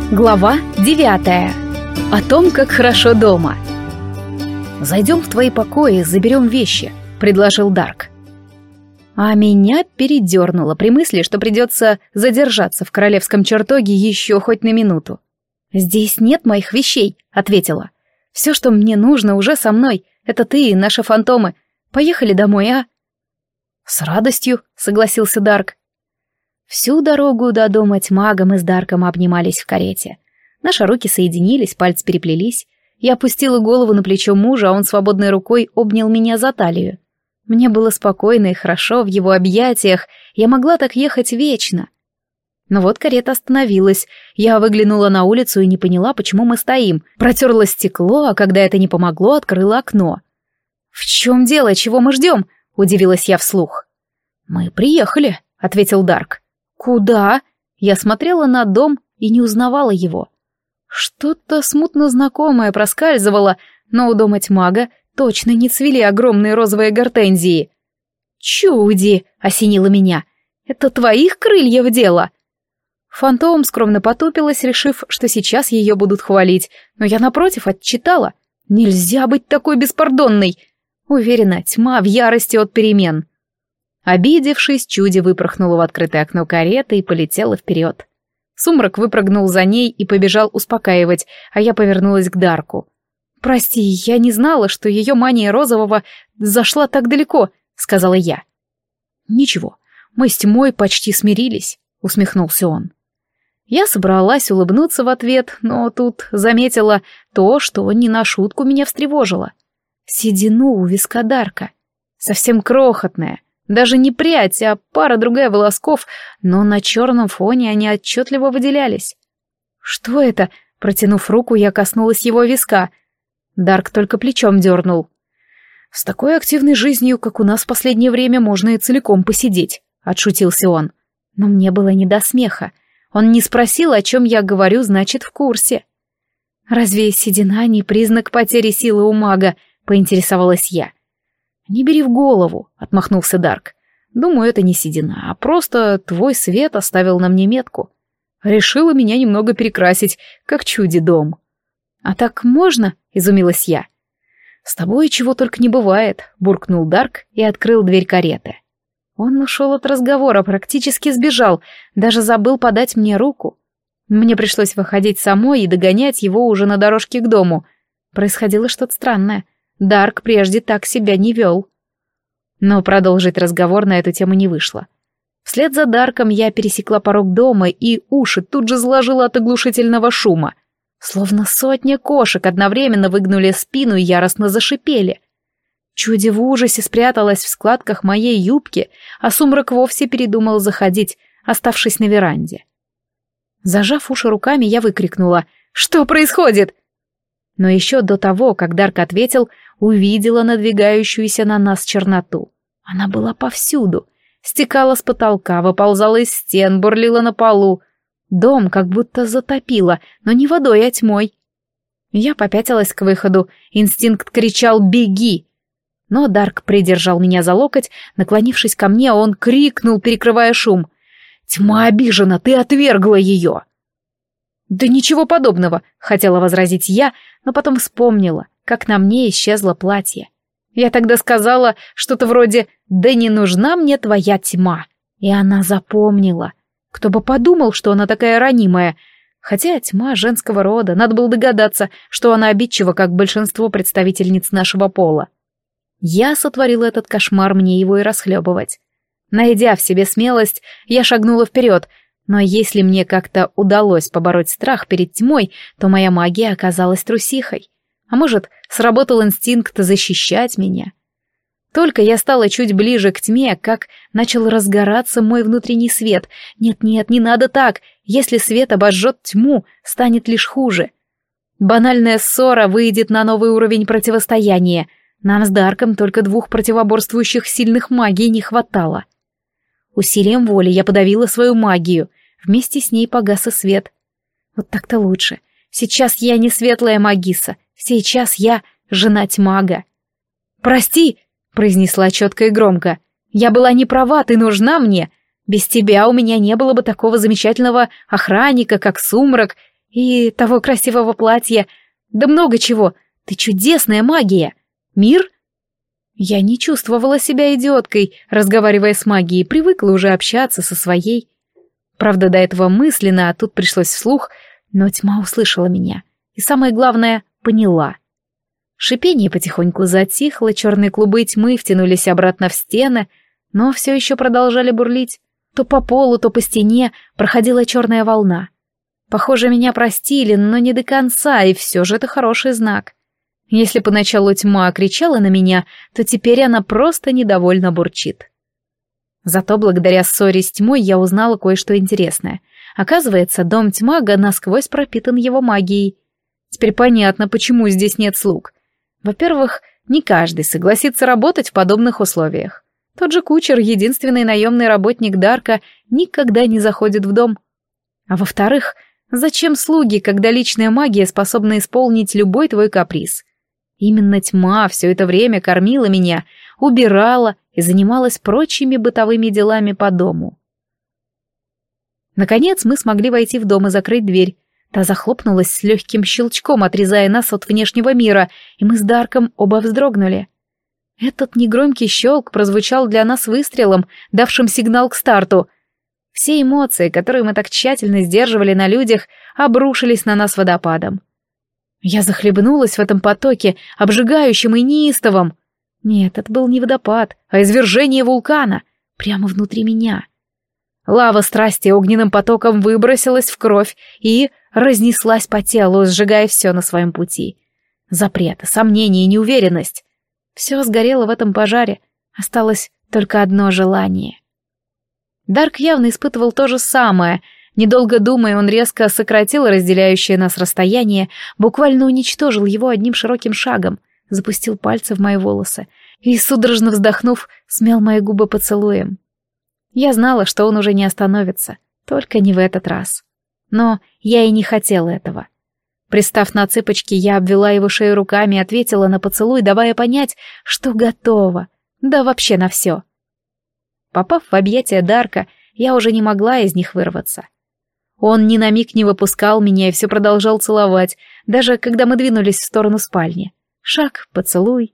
Глава 9. О том, как хорошо дома. «Зайдем в твои покои, заберем вещи», — предложил Дарк. А меня передернуло при мысли, что придется задержаться в королевском чертоге еще хоть на минуту. «Здесь нет моих вещей», — ответила. «Все, что мне нужно, уже со мной. Это ты и наши фантомы. Поехали домой, а?» «С радостью», — согласился Дарк. Всю дорогу до дома Тьмага мы с Дарком обнимались в карете. Наши руки соединились, пальцы переплелись. Я опустила голову на плечо мужа, а он свободной рукой обнял меня за талию. Мне было спокойно и хорошо в его объятиях, я могла так ехать вечно. Но вот карета остановилась, я выглянула на улицу и не поняла, почему мы стоим. Протерла стекло, а когда это не помогло, открыла окно. «В чем дело, чего мы ждем?» — удивилась я вслух. «Мы приехали», — ответил Дарк. «Куда?» Я смотрела на дом и не узнавала его. Что-то смутно знакомое проскальзывало, но у дома Тьмага точно не цвели огромные розовые гортензии. «Чуди!» — осенило меня. «Это твоих крыльев дело?» Фантом скромно потупилась, решив, что сейчас ее будут хвалить, но я, напротив, отчитала. «Нельзя быть такой беспардонной!» Уверена, Тьма в ярости от перемен. Обидевшись, Чуди выпорхнула в открытое окно кареты и полетела вперед. Сумрак выпрыгнул за ней и побежал успокаивать, а я повернулась к Дарку. «Прости, я не знала, что ее мания розового зашла так далеко», — сказала я. «Ничего, мы с Тьмой почти смирились», — усмехнулся он. Я собралась улыбнуться в ответ, но тут заметила то, что не на шутку меня встревожило. Седину у виска Дарка, совсем крохотная. Даже не прядь, а пара-другая волосков, но на черном фоне они отчетливо выделялись. «Что это?» — протянув руку, я коснулась его виска. Дарк только плечом дернул. «С такой активной жизнью, как у нас в последнее время, можно и целиком посидеть», — отшутился он. Но мне было не до смеха. Он не спросил, о чем я говорю, значит, в курсе. «Разве седина не признак потери силы у мага?» — поинтересовалась я. «Не бери в голову», — отмахнулся Дарк. «Думаю, это не седина, а просто твой свет оставил на мне метку. Решила меня немного перекрасить, как чуди-дом». «А так можно?» — изумилась я. «С тобой чего только не бывает», — буркнул Дарк и открыл дверь кареты. Он ушел от разговора, практически сбежал, даже забыл подать мне руку. Мне пришлось выходить самой и догонять его уже на дорожке к дому. Происходило что-то странное. Дарк прежде так себя не вел. Но продолжить разговор на эту тему не вышло. Вслед за Дарком я пересекла порог дома, и уши тут же заложила от оглушительного шума. Словно сотня кошек одновременно выгнули спину и яростно зашипели. Чуди в ужасе спряталась в складках моей юбки, а Сумрак вовсе передумал заходить, оставшись на веранде. Зажав уши руками, я выкрикнула: «Что происходит?» Но еще до того, как Дарк ответил, увидела надвигающуюся на нас черноту. Она была повсюду. Стекала с потолка, выползала из стен, бурлила на полу. Дом как будто затопило, но не водой, а тьмой. Я попятилась к выходу. Инстинкт кричал «Беги!». Но Дарк придержал меня за локоть. Наклонившись ко мне, он крикнул, перекрывая шум: «Тьма обижена, ты отвергла ее!» «Да ничего подобного», — хотела возразить я, но потом вспомнила, как на мне исчезло платье. Я тогда сказала что-то вроде «Да не нужна мне твоя тьма», и она запомнила. Кто бы подумал, что она такая ранимая, хотя тьма женского рода, надо было догадаться, что она обидчива, как большинство представительниц нашего пола. Я сотворила этот кошмар, мне его и расхлебывать. Найдя в себе смелость, я шагнула вперед, но если мне как-то удалось побороть страх перед тьмой, то моя магия оказалась трусихой. А может, сработал инстинкт защищать меня? Только я стала чуть ближе к тьме, как начал разгораться мой внутренний свет. Нет-нет, не надо так. Если свет обожжет тьму, станет лишь хуже. Банальная ссора выйдет на новый уровень противостояния. Нам с Дарком только двух противоборствующих сильных магий не хватало. Усилием воли я подавила свою магию. Вместе с ней погас и свет. Вот так-то лучше. Сейчас я не светлая магиса. Сейчас я жена Тьмага. «Прости», — произнесла четко и громко. «Я была не права, ты нужна мне. Без тебя у меня не было бы такого замечательного охранника, как Сумрак, И того красивого платья. Да много чего. Ты чудесная магия. Мир? Я не чувствовала себя идиоткой, разговаривая с магией, привыкла уже общаться со своей. Правда, до этого мысленно, а тут пришлось вслух, но тьма услышала меня. И самое главное, поняла. Шипение потихоньку затихло, черные клубы тьмы втянулись обратно в стены, но все еще продолжали бурлить. То по полу, то по стене проходила черная волна. Похоже, меня простили, но не до конца, и все же это хороший знак. Если поначалу тьма кричала на меня, то теперь она просто недовольно бурчит. Зато благодаря ссоре с тьмой я узнала кое-что интересное. Оказывается, дом тьмага насквозь пропитан его магией. Теперь понятно, почему здесь нет слуг. Во-первых, не каждый согласится работать в подобных условиях. Тот же кучер, единственный наемный работник Дарка, никогда не заходит в дом. А во-вторых, зачем слуги, когда личная магия способна исполнить любой твой каприз? Именно тьма все это время кормила меня, убирала и занималась прочими бытовыми делами по дому. Наконец мы смогли войти в дом и закрыть дверь. Та захлопнулась с легким щелчком, отрезая нас от внешнего мира, и мы с Дарком оба вздрогнули. Этот негромкий щелк прозвучал для нас выстрелом, давшим сигнал к старту. Все эмоции, которые мы так тщательно сдерживали на людях, обрушились на нас водопадом. Я захлебнулась в этом потоке, обжигающем и неистовом. Нет, это был не водопад, а извержение вулкана, прямо внутри меня. Лава страсти огненным потоком выбросилась в кровь и разнеслась по телу, сжигая все на своем пути. Запреты, сомнения и неуверенность. Все сгорело в этом пожаре, осталось только одно желание. Дарк явно испытывал то же самое. Недолго думая, он резко сократил разделяющее нас расстояние, буквально уничтожил его одним широким шагом, запустил пальцы в мои волосы и, судорожно вздохнув, смял мои губы поцелуем. Я знала, что он уже не остановится, только не в этот раз. Но я и не хотела этого. Пристав на цыпочки, я обвела его шею руками и ответила на поцелуй, давая понять, что готова, да вообще на все. Попав в объятия Дарка, я уже не могла из них вырваться. Он ни на миг не выпускал меня и все продолжал целовать, даже когда мы двинулись в сторону спальни. Шаг, поцелуй,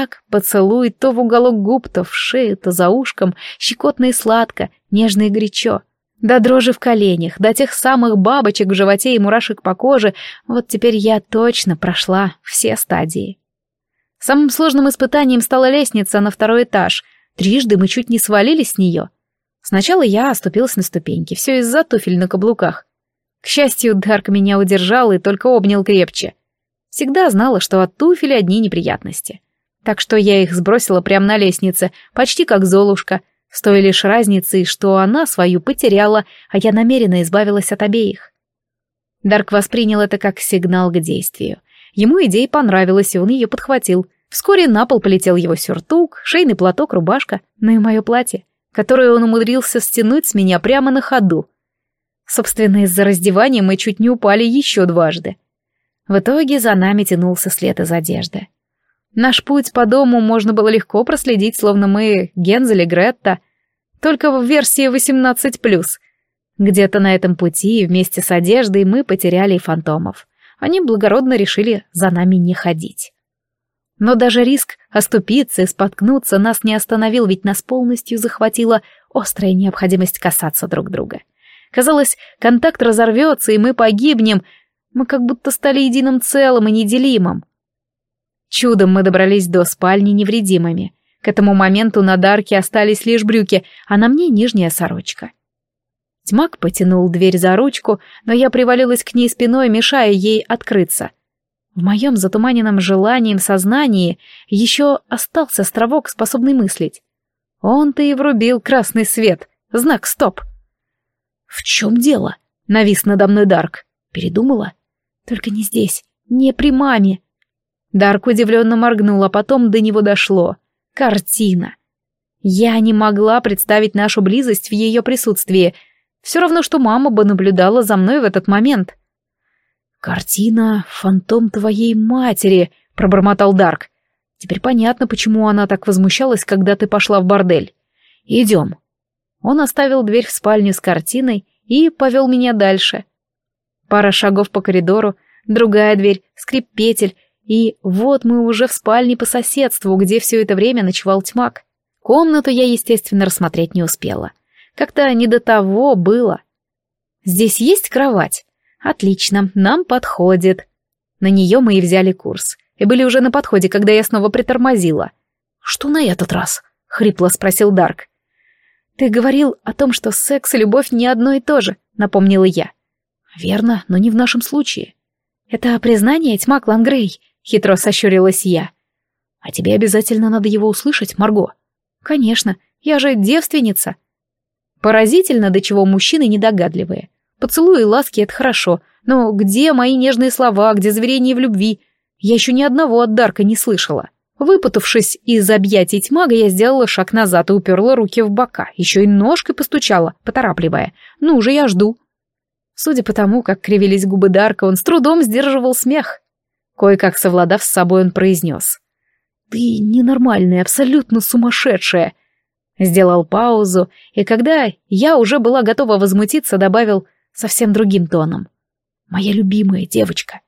то в уголок губ, то в шею, то за ушком, щекотно и сладко, нежно и горячо. До дрожи в коленях, до тех самых бабочек в животе и мурашек по коже, вот теперь я точно прошла все стадии. Самым сложным испытанием стала лестница на 2-й этаж. Трижды мы чуть не свалились с нее. Сначала я оступилась на ступеньки, все из-за туфель на каблуках. К счастью, Дарк меня удержал и только обнял крепче. Всегда знала, что от туфель одни неприятности. Так что я их сбросила прямо на лестнице, почти как Золушка, с той лишь разницей, что она свою потеряла, а я намеренно избавилась от обеих. Дарк воспринял это как сигнал к действию. Ему идея понравилась, и он ее подхватил. Вскоре на пол полетел его сюртук, шейный платок, рубашка, ну и мое платье, которое он умудрился стянуть с меня прямо на ходу. Собственно, из-за раздевания мы чуть не упали еще дважды. В итоге за нами тянулся след из одежды. Наш путь по дому можно было легко проследить, словно мы Гензель и Гретта, только в версии 18+. Где-то на этом пути вместе с одеждой мы потеряли и фантомов. Они благородно решили за нами не ходить. Но даже риск оступиться и споткнуться нас не остановил, ведь нас полностью захватила острая необходимость касаться друг друга. Казалось, контакт разорвется, и мы погибнем. Мы как будто стали единым целым и неделимым. Чудом мы добрались до спальни невредимыми. К этому моменту на Дарке остались лишь брюки, а на мне нижняя сорочка. Тьмак потянул дверь за ручку, но я привалилась к ней спиной, мешая ей открыться. В моем затуманенном желанием сознании еще остался островок, способный мыслить. Он-то и врубил красный свет, знак «Стоп». «В чем дело?» — навис надо мной Дарк. «Передумала? Только не здесь, не при маме». Дарк удивленно моргнул, а потом до него дошло. Картина. Я не могла представить нашу близость в ее присутствии. Все равно, что мама бы наблюдала за мной в этот момент. «Картина — фантом твоей матери», — пробормотал Дарк. «Теперь понятно, почему она так возмущалась, когда ты пошла в бордель. Идем». Он оставил дверь в спальню с картиной и повел меня дальше. Пара шагов по коридору, другая дверь, скрип петель, и вот мы уже в спальне по соседству, где все это время ночевал Тьмак. Комнату я, естественно, рассмотреть не успела. Как-то не до того было. «Здесь есть кровать?» «Отлично, нам подходит». На нее мы и взяли курс, и были уже на подходе, когда я снова притормозила. «Что на этот раз?» — хрипло спросил Дарк. «Ты говорил о том, что секс и любовь не одно и то же», — напомнила я. «Верно, но не в нашем случае». «Это признание, Тьмак Лангрей», — хитро сощурилась я. «А тебе обязательно надо его услышать, Марго». «Конечно, я же девственница». Поразительно, до чего мужчины недогадливые. Поцелуи и ласки — это хорошо, но где мои нежные слова, где заверения в любви? Я еще ни одного от Дарка не слышала. Выпутавшись из объятий Тьмага, я сделала шаг назад и уперла руки в бока, еще и ножкой постучала, поторапливая. «Ну уже я жду». Судя по тому, как кривились губы Дарка, он с трудом сдерживал смех. Кое-как совладав с собой, он произнес: «Ты ненормальная, абсолютно сумасшедшая». Сделал паузу, и когда я уже была готова возмутиться, добавил совсем другим тоном: «Моя любимая девочка».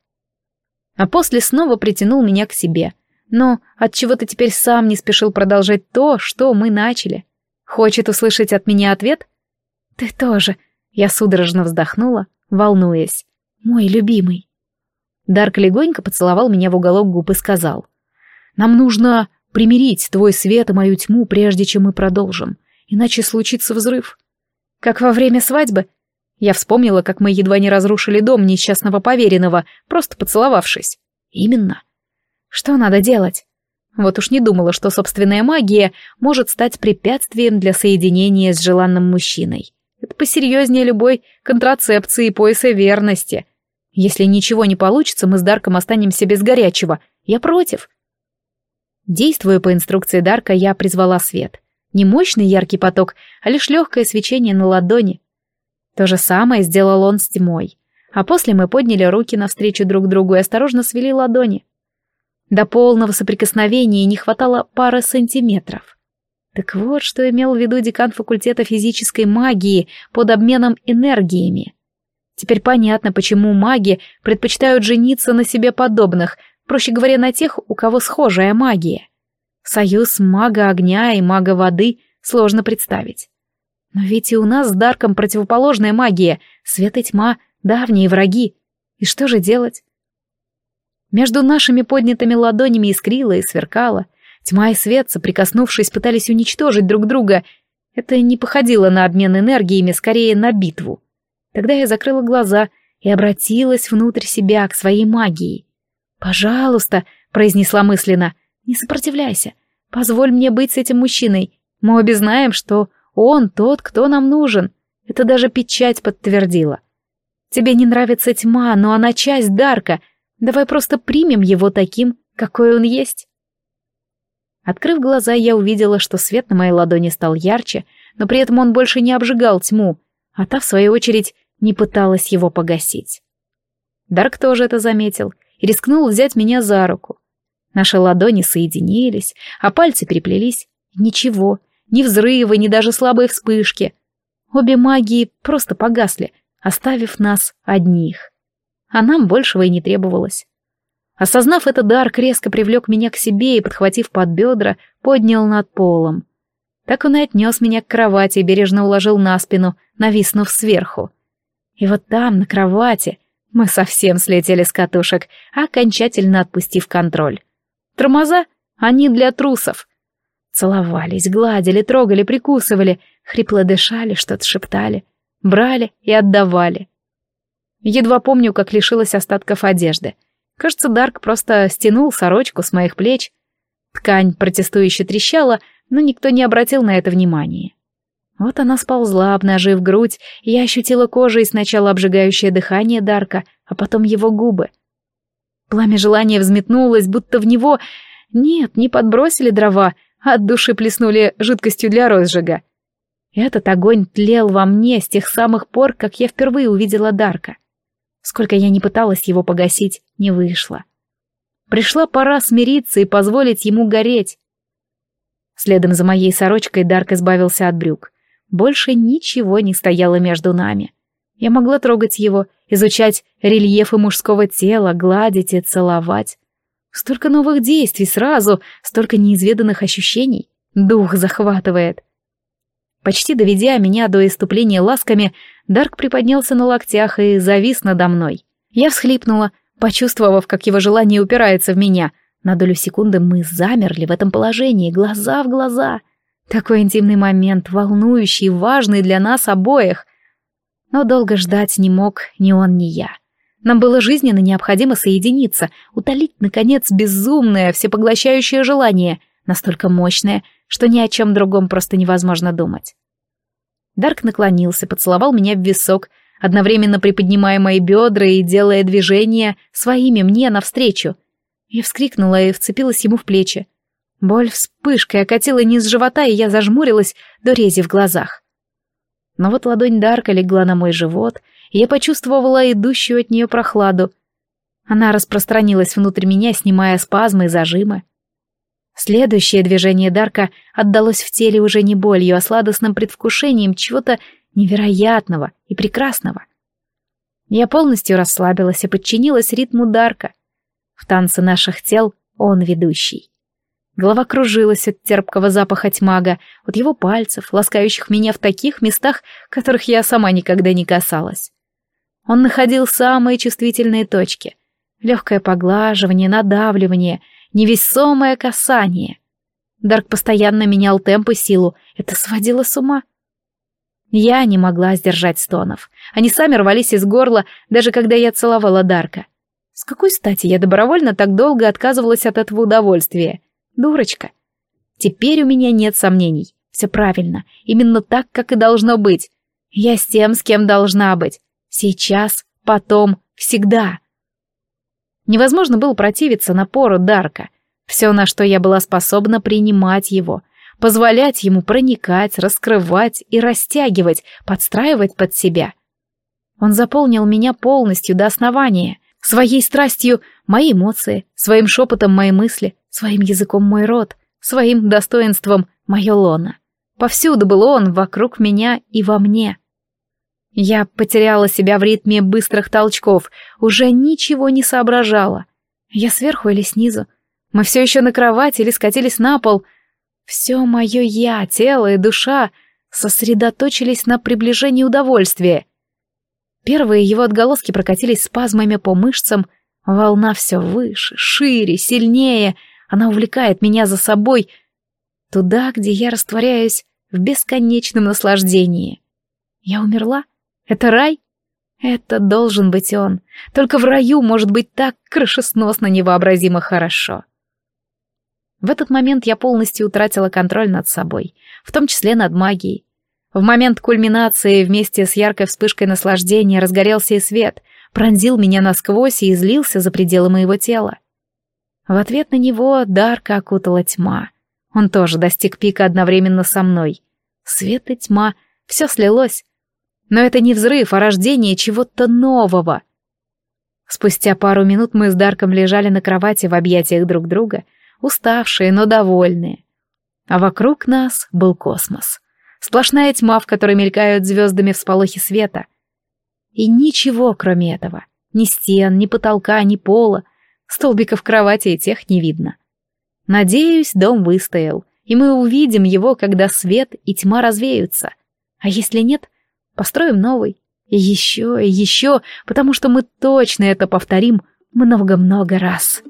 А после снова притянул меня к себе, но отчего-то теперь сам не спешил продолжать то, что мы начали. Хочет услышать от меня ответ? «Ты тоже». Я судорожно вздохнула, волнуясь. «Мой любимый». Дарк легонько поцеловал меня в уголок губ и сказал: «Нам нужно примирить твой свет и мою тьму, прежде чем мы продолжим, иначе случится взрыв». «Как во время свадьбы?» Я вспомнила, как мы едва не разрушили дом несчастного поверенного, просто поцеловавшись. «Именно». «Что надо делать?» Вот уж не думала, что собственная магия может стать препятствием для соединения с желанным мужчиной. Это посерьезнее любой контрацепции и пояса верности. Если ничего не получится, мы с Дарком останемся без горячего. Я против. Действуя по инструкции Дарка, я призвала свет. Не мощный яркий поток, а лишь легкое свечение на ладони. То же самое сделал он с тьмой. А после мы подняли руки навстречу друг другу и осторожно свели ладони. До полного соприкосновения не хватало пары сантиметров. Так вот, что имел в виду декан факультета физической магии под обменом энергиями. Теперь понятно, почему маги предпочитают жениться на себе подобных, проще говоря, на тех, у кого схожая магия. Союз мага огня и мага воды сложно представить. Но ведь и у нас с Дарком противоположная магия, свет и тьма, давние враги. И что же делать? Между нашими поднятыми ладонями искрило и сверкало. Тьма и свет, соприкоснувшись, пытались уничтожить друг друга. Это не походило на обмен энергиями, скорее на битву. Тогда я закрыла глаза и обратилась внутрь себя, к своей магии. «Пожалуйста», — произнесла мысленно, — «не сопротивляйся. Позволь мне быть с этим мужчиной. Мы обе знаем, что он тот, кто нам нужен. Это даже печать подтвердила. Тебе не нравится тьма, но она часть Дарка. Давай просто примем его таким, какой он есть». Открыв глаза, я увидела, что свет на моей ладони стал ярче, но при этом он больше не обжигал тьму, а та, в свою очередь, не пыталась его погасить. Дарк тоже это заметил и рискнул взять меня за руку. Наши ладони соединились, а пальцы переплелись. Ничего, ни взрыва, ни даже слабой вспышки. Обе магии просто погасли, оставив нас одних. А нам большего и не требовалось. Осознав это, Дарк резко привлек меня к себе и, подхватив под бедра, поднял над полом. Так он и отнес меня к кровати и бережно уложил на спину, нависнув сверху. И вот там, на кровати, мы совсем слетели с катушек, окончательно отпустив контроль. Тормоза? Они для трусов. Целовались, гладили, трогали, прикусывали, хрипло дышали, что-то шептали, брали и отдавали. Едва помню, как лишилась остатков одежды. Кажется, Дарк просто стянул сорочку с моих плеч. Ткань протестующе трещала, но никто не обратил на это внимания. Вот она сползла, обнажив грудь, и я ощутила кожей сначала обжигающее дыхание Дарка, а потом его губы. Пламя желания взметнулось, будто в него... Нет, не подбросили дрова, а от души плеснули жидкостью для розжига. Этот огонь тлел во мне с тех самых пор, как я впервые увидела Дарка. Сколько я ни пыталась его погасить, не вышло. Пришла пора смириться и позволить ему гореть. Следом за моей сорочкой Дарк избавился от брюк. Больше ничего не стояло между нами. Я могла трогать его, изучать рельефы мужского тела, гладить и целовать. Столько новых действий сразу, столько неизведанных ощущений. Дух захватывает. Почти доведя меня до исступления ласками, Дарк приподнялся на локтях и завис надо мной. Я всхлипнула, почувствовав, как его желание упирается в меня. На долю секунды мы замерли в этом положении, глаза в глаза. Такой интимный момент, волнующий, важный для нас обоих. Но долго ждать не мог ни он, ни я. Нам было жизненно необходимо соединиться, утолить, наконец, безумное, всепоглощающее желание, настолько мощное, что ни о чем другом просто невозможно думать. Дарк наклонился, поцеловал меня в висок, одновременно приподнимая мои бедра и делая движения своими мне навстречу. Я вскрикнула и вцепилась ему в плечи. Боль вспышкой окатила низ живота, и я зажмурилась до рези в глазах. Но вот ладонь Дарка легла на мой живот, и я почувствовала идущую от нее прохладу. Она распространилась внутрь меня, снимая спазмы и зажимы. Следующее движение Дарка отдалось в теле уже не болью, а сладостным предвкушением чего-то невероятного и прекрасного. Я полностью расслабилась и подчинилась ритму Дарка. В танце наших тел он ведущий. Голова кружилась от терпкого запаха тьмага, от его пальцев, ласкающих меня в таких местах, которых я сама никогда не касалась. Он находил самые чувствительные точки. Легкое поглаживание, надавливание, невесомое касание. Дарк постоянно менял темп и силу, это сводило с ума. Я не могла сдержать стонов. Они сами рвались из горла, даже когда я целовала Дарка. С какой стати я добровольно так долго отказывалась от этого удовольствия? Дурочка. Теперь у меня нет сомнений. Все правильно, именно так, как и должно быть. Я с тем, с кем должна быть. Сейчас, потом, всегда. Невозможно было противиться напору Дарка. Все, на что я была способна, принимать его, позволять ему проникать, раскрывать и растягивать, подстраивать под себя. Он заполнил меня полностью до основания, своей страстью мои эмоции, своим шепотом мои мысли, своим языком мой рот, своим достоинством мое лоно. Повсюду был он, вокруг меня и во мне. Я потеряла себя в ритме быстрых толчков, уже ничего не соображала. Я сверху или снизу? Мы все еще на кровати или скатились на пол? Все мое я, тело и душа сосредоточились на приближении удовольствия. Первые его отголоски прокатились спазмами по мышцам, волна все выше, шире, сильнее, она увлекает меня за собой туда, где я растворяюсь в бесконечном наслаждении. Я умерла? Это рай? Это должен быть он. Только в раю может быть так крышесносно невообразимо хорошо. В этот момент я полностью утратила контроль над собой, в том числе над магией. В момент кульминации вместе с яркой вспышкой наслаждения разгорелся и свет, пронзил меня насквозь и излился за пределы моего тела. В ответ на него Дарка окутала тьма. Он тоже достиг пика одновременно со мной. Свет и тьма, все слилось. Но это не взрыв, а рождение чего-то нового. Спустя пару минут мы с Дарком лежали на кровати в объятиях друг друга, уставшие, но довольные. А вокруг нас был космос. Сплошная тьма, в которой мелькают звездами всполохи света. И ничего, кроме этого. Ни стен, ни потолка, ни пола. Столбиков кровати и тех не видно. Надеюсь, дом выстоял, и мы увидим его, когда свет и тьма развеются. А если нет, построим новый. И еще, потому что мы точно это повторим много-много раз.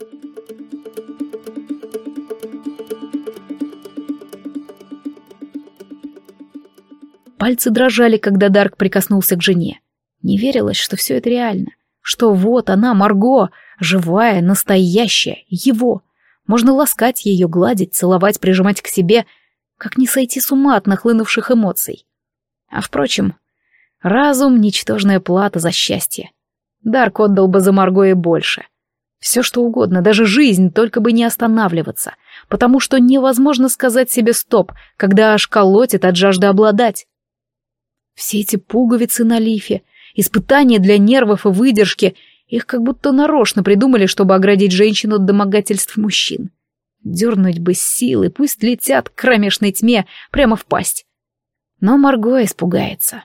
Пальцы дрожали, когда Дарк прикоснулся к жене. Не верилось, что все это реально. Что вот она, Марго, живая, настоящая, его. Можно ласкать ее, гладить, целовать, прижимать к себе, как не сойти с ума от нахлынувших эмоций. А впрочем, разум — ничтожная плата за счастье. Дарк отдал бы за Марго и больше. Все что угодно, даже жизнь, только бы не останавливаться, потому что невозможно сказать себе «стоп», когда аж колотит от жажды обладать. Все эти пуговицы на лифе, испытания для нервов и выдержки, их как будто нарочно придумали, чтобы оградить женщину от домогательств мужчин. Дернуть бы с силы, пусть летят к кромешной тьме прямо в пасть. Но Марго испугается.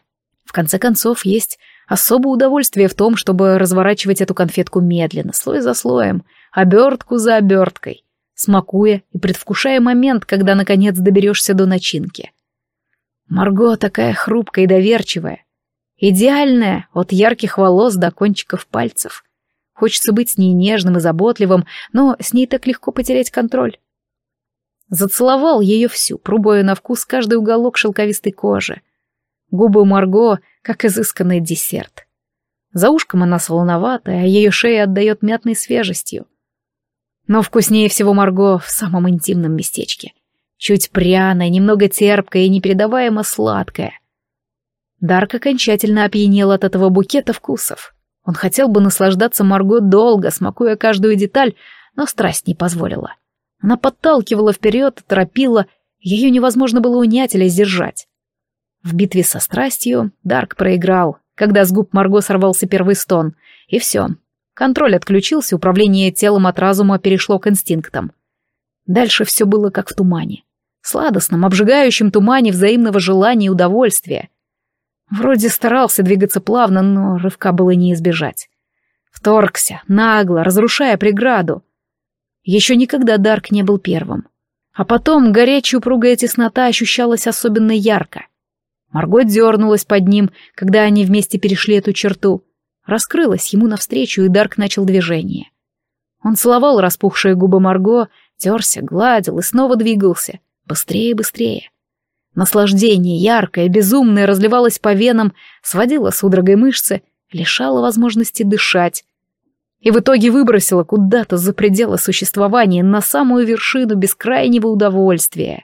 В конце концов, есть особое удовольствие в том, чтобы разворачивать эту конфетку медленно, слой за слоем, обертку за оберткой, смакуя и предвкушая момент, когда наконец доберешься до начинки. Марго такая хрупкая и доверчивая, идеальная от ярких волос до кончиков пальцев. Хочется быть с ней нежным и заботливым, но с ней так легко потерять контроль. Зацеловал ее всю, пробуя на вкус каждый уголок шелковистой кожи. Губы у Марго, как изысканный десерт. За ушком она солоноватая, а ее шея отдает мятной свежестью. Но вкуснее всего Марго в самом интимном местечке. Чуть пряная, немного терпкая и непередаваемо сладкая. Дарк окончательно опьянел от этого букета вкусов. Он хотел бы наслаждаться Марго долго, смакуя каждую деталь, но страсть не позволила. Она подталкивала вперед, торопила, ее невозможно было унять или сдержать. В битве со страстью Дарк проиграл, когда с губ Марго сорвался первый стон, и все. Контроль отключился, управление телом от разума перешло к инстинктам. Дальше все было как в тумане. Сладостном, обжигающем тумане взаимного желания и удовольствия. Вроде старался двигаться плавно, но рывка было не избежать. Вторгся, нагло, разрушая преграду. Еще никогда Дарк не был первым. А потом горячая упругая теснота ощущалась особенно ярко. Марго дернулась под ним, когда они вместе перешли эту черту. Раскрылась ему навстречу, и Дарк начал движение. Он целовал распухшие губы Марго, терся, гладил и снова двигался. Быстрее и быстрее. Наслаждение, яркое, безумное, разливалось по венам, сводило судорогой мышцы, лишало возможности дышать. И в итоге выбросило куда-то за пределы существования, на самую вершину бескрайнего удовольствия.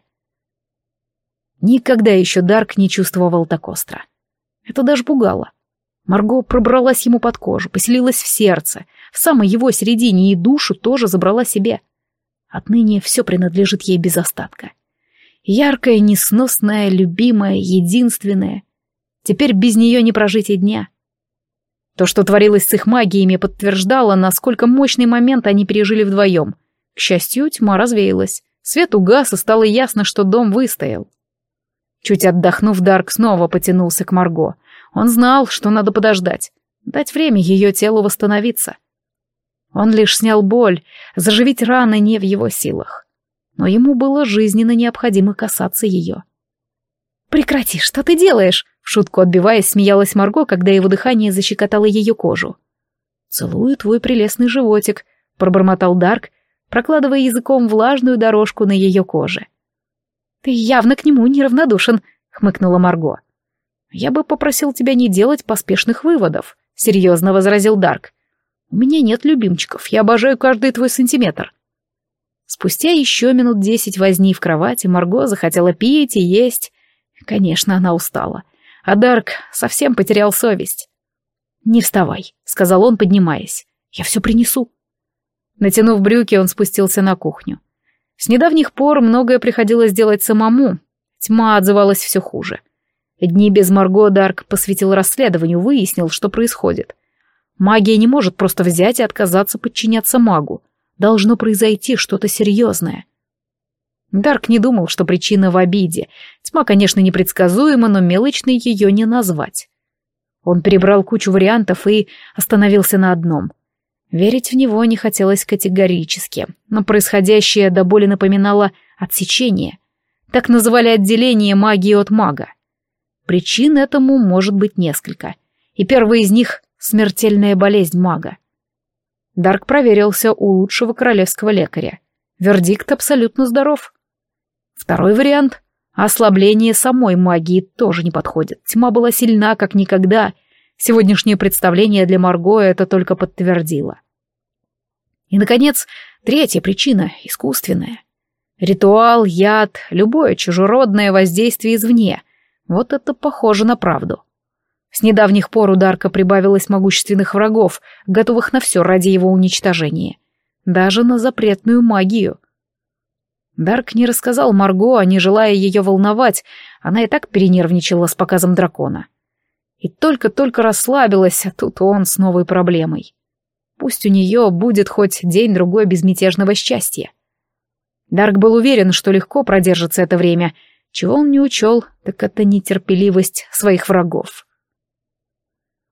Никогда еще Дарк не чувствовал так остро. Это даже пугало. Марго пробралась ему под кожу, поселилась в сердце, в самой его середине, и душу тоже забрала себе. Отныне все принадлежит ей без остатка. Яркая, несносная, любимая, единственная. Теперь без нее не прожить и дня. То, что творилось с их магиями, подтверждало, насколько мощный момент они пережили вдвоем. К счастью, тьма развеялась. Свет угас, и стало ясно, что дом выстоял. Чуть отдохнув, Дарк снова потянулся к Марго. Он знал, что надо подождать, дать время ее телу восстановиться. Он лишь снял боль, заживить раны не в его силах. Но ему было жизненно необходимо касаться ее. «Прекрати, что ты делаешь?» В шутку отбиваясь, смеялась Марго, когда его дыхание защекотало ее кожу. «Целую твой прелестный животик», — пробормотал Дарк, прокладывая языком влажную дорожку на ее коже. «Ты явно к нему неравнодушен», — хмыкнула Марго. «Я бы попросил тебя не делать поспешных выводов», — серьезно возразил Дарк. «У меня нет любимчиков, я обожаю каждый твой сантиметр». Спустя еще минут 10 возни в кровати Марго захотела пить и есть. Конечно, она устала. А Дарк совсем потерял совесть. «Не вставай», — сказал он, поднимаясь. «Я все принесу». Натянув брюки, он спустился на кухню. С недавних пор многое приходилось делать самому. Тьма отзывалась все хуже. Дни без Марго Дарк посвятил расследованию, выяснил, что происходит. Магия не может просто взять и отказаться подчиняться магу. Должно произойти что-то серьезное. Дарк не думал, что причина в обиде. Тьма, конечно, непредсказуема, но мелочной ее не назвать. Он перебрал кучу вариантов и остановился на одном. Верить в него не хотелось категорически, но происходящее до боли напоминало отсечение. Так называли отделение магии от мага. Причин этому может быть несколько, и первая из них — смертельная болезнь мага. Дарк проверился у лучшего королевского лекаря. Вердикт абсолютно здоров. Второй вариант — ослабление самой магии тоже не подходит. Тьма была сильна, как никогда. Сегодняшнее представление для Марго это только подтвердило. И, наконец, третья причина — искусственная. Ритуал, яд, любое чужеродное воздействие извне. Вот это похоже на правду. С недавних пор у Дарка прибавилось могущественных врагов, готовых на все ради его уничтожения. Даже на запретную магию. Дарк не рассказал Марго, не желая ее волновать, она и так перенервничала с показом дракона. И только-только расслабилась, а тут он с новой проблемой. Пусть у нее будет хоть день-другой безмятежного счастья. Дарк был уверен, что легко продержится это время. Чего он не учел, так это нетерпеливость своих врагов.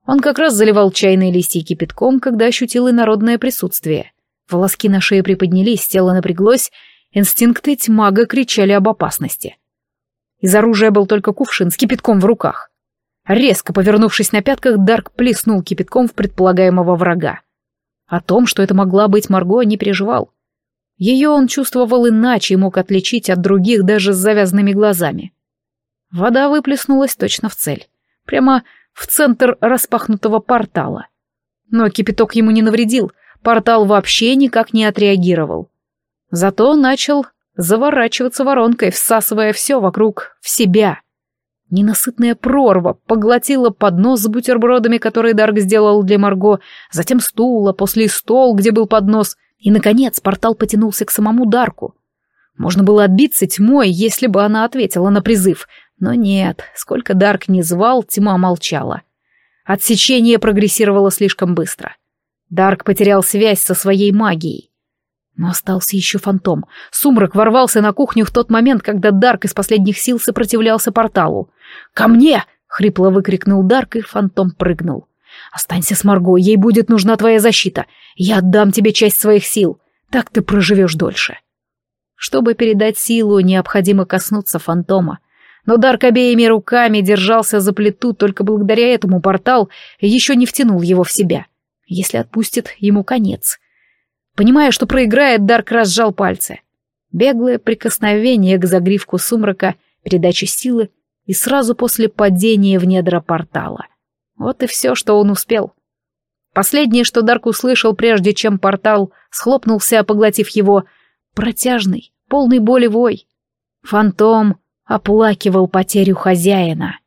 Он как раз заливал чайные листья кипятком, когда ощутил инородное присутствие. Волоски на шее приподнялись, тело напряглось, инстинкты тьмага кричали об опасности. Из оружия был только кувшин с кипятком в руках. Резко повернувшись на пятках, Дарк плеснул кипятком в предполагаемого врага. О том, что это могла быть Марго, не переживал. Ее он чувствовал иначе и мог отличить от других даже с завязанными глазами. Вода выплеснулась точно в цель, прямо в центр распахнутого портала. Но кипяток ему не навредил, портал вообще никак не отреагировал. Зато начал заворачиваться воронкой, всасывая все вокруг в себя. Ненасытная прорва поглотила поднос с бутербродами, который Дарк сделал для Марго, затем стул, а после стол, где был поднос, и, наконец, портал потянулся к самому Дарку. Можно было отбиться тьмой, если бы она ответила на призыв, но нет, сколько Дарк не звал, тьма молчала. Отсечение прогрессировало слишком быстро. Дарк потерял связь со своей магией. Но остался еще фантом. Сумрак ворвался на кухню в тот момент, когда Дарк из последних сил сопротивлялся порталу. «Ко мне!» — хрипло выкрикнул Дарк, и фантом прыгнул. «Останься с Марго, ей будет нужна твоя защита. Я отдам тебе часть своих сил. Так ты проживешь дольше». Чтобы передать силу, необходимо коснуться фантома. Но Дарк обеими руками держался за плиту, только благодаря этому портал еще не втянул его в себя. Если отпустит, ему конец. Понимая, что проиграет, Дарк разжал пальцы. Беглое прикосновение к загривку сумрака, передача силы и сразу после падения в недра портала. Вот и все, что он успел. Последнее, что Дарк услышал, прежде чем портал схлопнулся, поглотив его, протяжный, полный боли вой. Фантом оплакивал потерю хозяина.